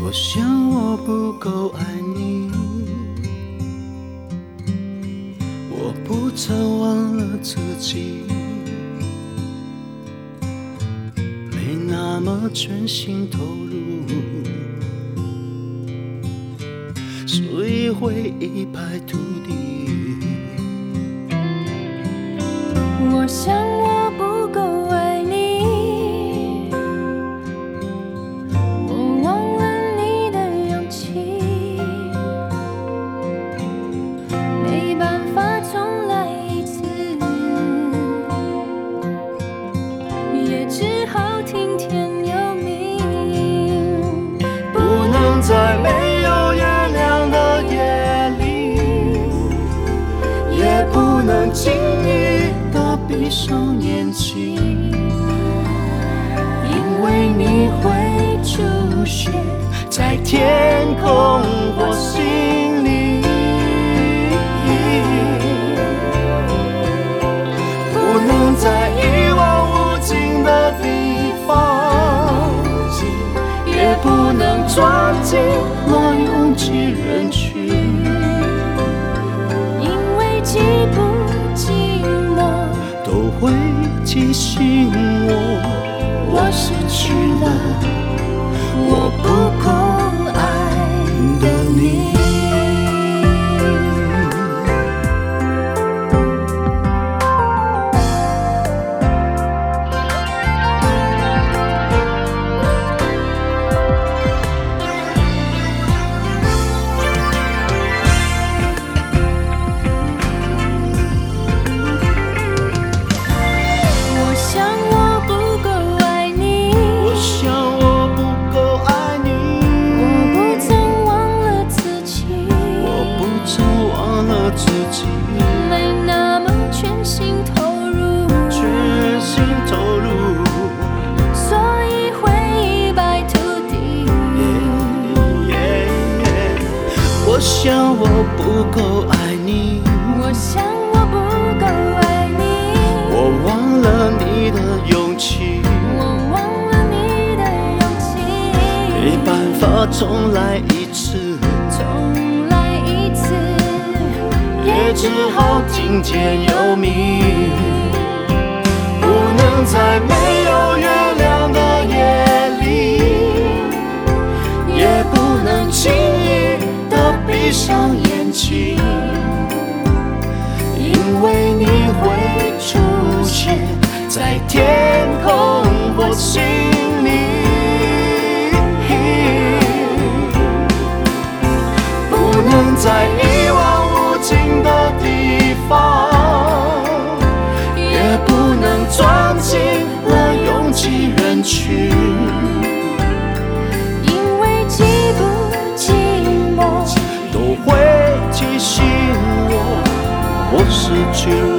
我想我不够爱你，我不曾忘了自己，没那么全心投入，所以会一败涂地。 我想我不够爱你，我忘了你的勇气，没办法重来一次，也只好听天由命， 不能在没有月亮的夜里，也不能轻易地闭上眼睛，因为你会出现在天空或心里，不能在一望无尽的地方，也不能钻进那拥挤人群， 因为寂不寂寞都会提醒我，我失去了我不够爱的你。 我想我不够爱你， 我想我不够爱你， 我不曾忘了自己， 我不曾忘了自己， 没那么全心投入， 全心投入。 所以会一败涂地。 我想我不够爱你， 我想我不够爱你， 我忘了你的勇气， 我忘了你的勇气， 没办法重来一次， 重来一次， 也只好听天由命，不能在没有月亮的夜里，也不能轻易地闭上眼睛，因为你会出现在天空或心里，不能在一望无尽的地方，也不能钻进了拥挤人群， 因为寂不寂寞都会提醒我，我失去了